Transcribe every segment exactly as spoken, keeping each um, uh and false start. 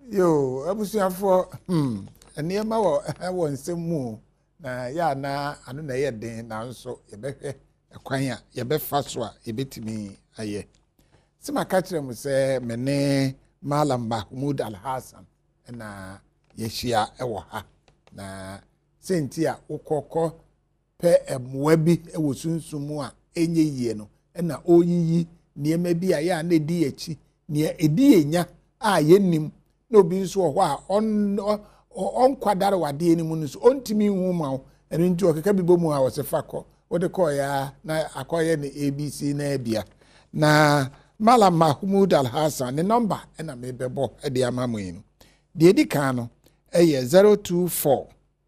Yo, abusuafo hmm eniema wo wo nsemu na ya na anu na ye den na nso ye behwe ekwan a ye befa so a ye betimi aye. Sima ka kire mu se mene Malam Mahmoud Al-Hassan na ye hia ewo ha na senti a ukoko pe emwa bi ewo sunsumu a enye yie no na oyiyi niema bi a ya na edi echi ne edi enya a ye nim no bi nso ho a on on kwadare wade ni mu nso ontimi hu ma eno nti okeka bibo mu a wosefa ko wode ko ya na akoye ne A B C na bia na Malam Mahmoud Al-Hassan ne number na me bebo e de amamu yin de edi kan no eye zero two four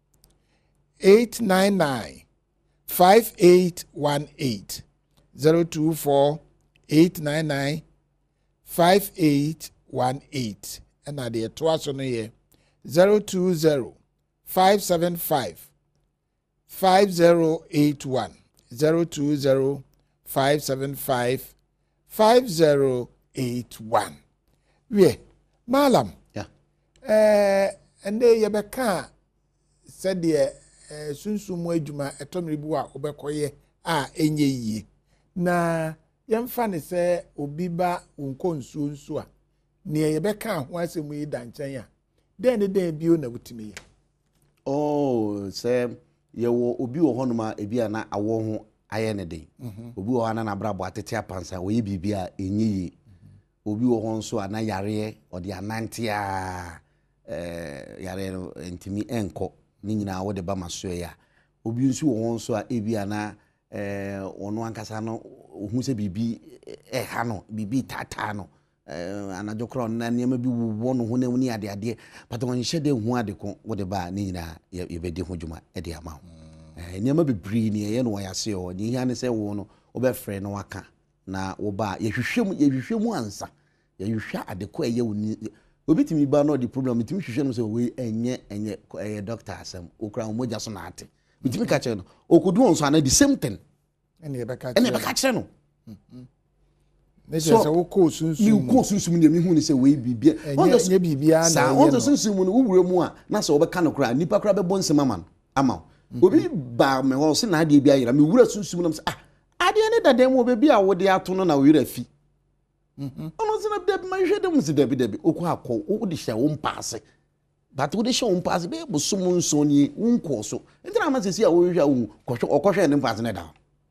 eight nine nine five eight one eight zero two four eight nine nine five eight one eight and at the twice on the zero two zero five seven five five zero eight one zero two zero five seven five five zero eight one. We Malam. Yeah. Eh and they yebeka said the sunsumu adwuma etomribu a obekoye a enye yi na yemfa ne se obiba unkonsu nsu a ne yebeka ho asemu yi danchen ya den de den bio na butimi ya oh se ye wo obi wo honoma ebi ana awo ho aye ne den obi wo ana na brabo atete apansa wo ye bibia enyi yi obi wo ho nso ana yare odi anante a eh yare no ntimi enko ni nyina wo de ba maso ya obi nso wo ho nso a ebi ana eh ono ankasa no ohu se bibi eh ha no bibi tata no eh anajo kro na niam bi wo no ho na ni ade ade pata won hye de hu ade ko wo de ba ni nyina ye be de ho djuma e de ama ho eh niam bibri ni ye no wo yase o ni hia ne se wo no wo be frɛ no waka na wo ba ye hwehwem ye hwehwem ansa ye hwehwa ade ko ye woni obi timi ba no the problem timi hwehwe no se we enye enye eh doctor asem okra moja so na ate timi ka kye no okodu on so na the same thing ene ye beka ene beka kye no ne je se wo ko sunsun ni ko sunsun ni mi hu ni se we bibia onye bibia na ye no sunsun mu no wure mu a na se obeka no kra nipa kra be bon sema man ama obi ba me ho se na ade bia yira me wure sunsun no se ah ade ne dade mu obi bia wo de ato no na wira fi mhm ono se na de ma hwe de mu se de bi de bi okọ akọ wo de hya wo mpaase but wo de hya wo mpaase be bo so mu nso ni unko so entra ma se si a wo hwa wo kọhwe okọhwe ne mpaase ne da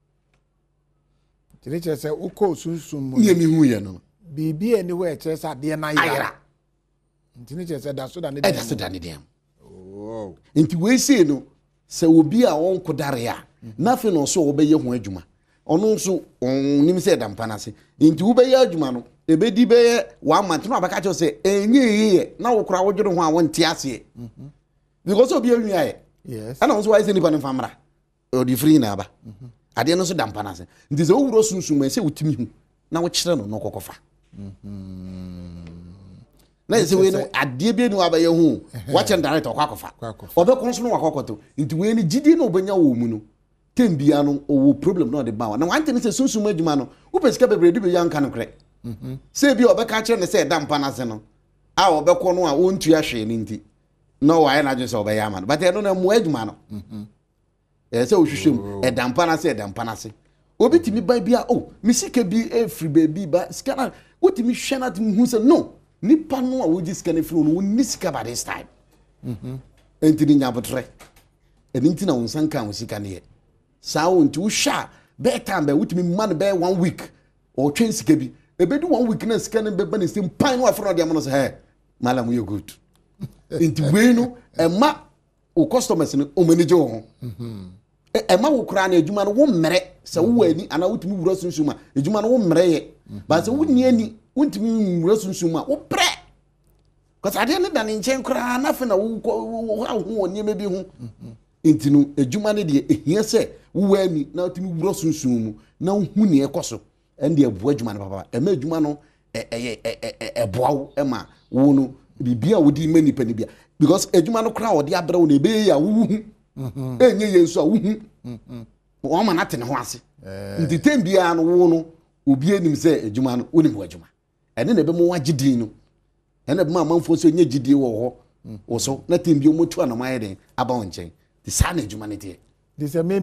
tire che se uko sunsun mu ni mi hu ye no bibi eni we che se ade na yira ntini che se da so da ne dem da so da ne dem oh nti we say no se obi a won kodare a na fe no so wo be ye ho adwuma ono nso nim se da mpa na se nti wo be ye adwuma no e be di be ye one month no abaka che se enye ye na wo kora wo dwere ho a won ti ase mhm because obi anwia ye yes ana nso wai se nipa ne famra o di free na aba mhm ade no so da mpa na se nti se wo wuro sunsun se wotimi hu na wo kire no no kokofa mhm na se we no ade bi ni wa ba ye hu wa chen director kwa kofa obe kon so no wa kokoto nti we ni gidi no obenya wo mu no tembia no owo problem no de ba na wante ne se sunsun adwuma no wo pesika bebre de be yanka no kre mhm se bi obe ka kire ne se da mpa na se no a obe ko no a wontu ahwe ni nti no wa na je se obe ya ma no but e no na mu adwuma no mhm e se ohwehwem e da mpa na se e da mpa na se obi timi ba bia oh misika bi e free baby ba skana wotimi hwe na timi hu se no nipa no a woji sika ne free no woni sika by this time mhm enti ni nyabotre eni nti na wonsan kan wosika ne ye saa wonti wo hwa be time be wotimi man be one week o twen sika bi e be do one week na sika ne be ba ne sim pan no afro de am no se he Malam you good enti we no e ma o customers no o manage wo mhm e ma wo kra na adwuma no wo mmere se wo ani ana wotimi wura sunsuma adwuma no wo mmere ye ba se wo ni ani wontimi wura sunsuma wo pre cause ade ne da ne nchen kra na fe na wo ho oni me bi hu enti no adwuma ne de ehia se wo ani na wotimi wura sunsumu na hu ne ekoso ende abu adwuma no papa e ma adwuma no e e e boawo e ma wo no bibia wo di mani pa ne bia because adwuma no kra wo de abra wo na be ya wo hu mhm enye ye nso a wo hu mhm wo ma na te ne ho ase nti tembia no wo no obi anim se adwuma no wo ni ho adwuma ene na be mo wagedin no ɛna bima amanfo so nye gidie wɔ hɔ wo so na tem bi omotu anamaye den aba wo nkyɛn de saa na adwuma ne tie de sɛ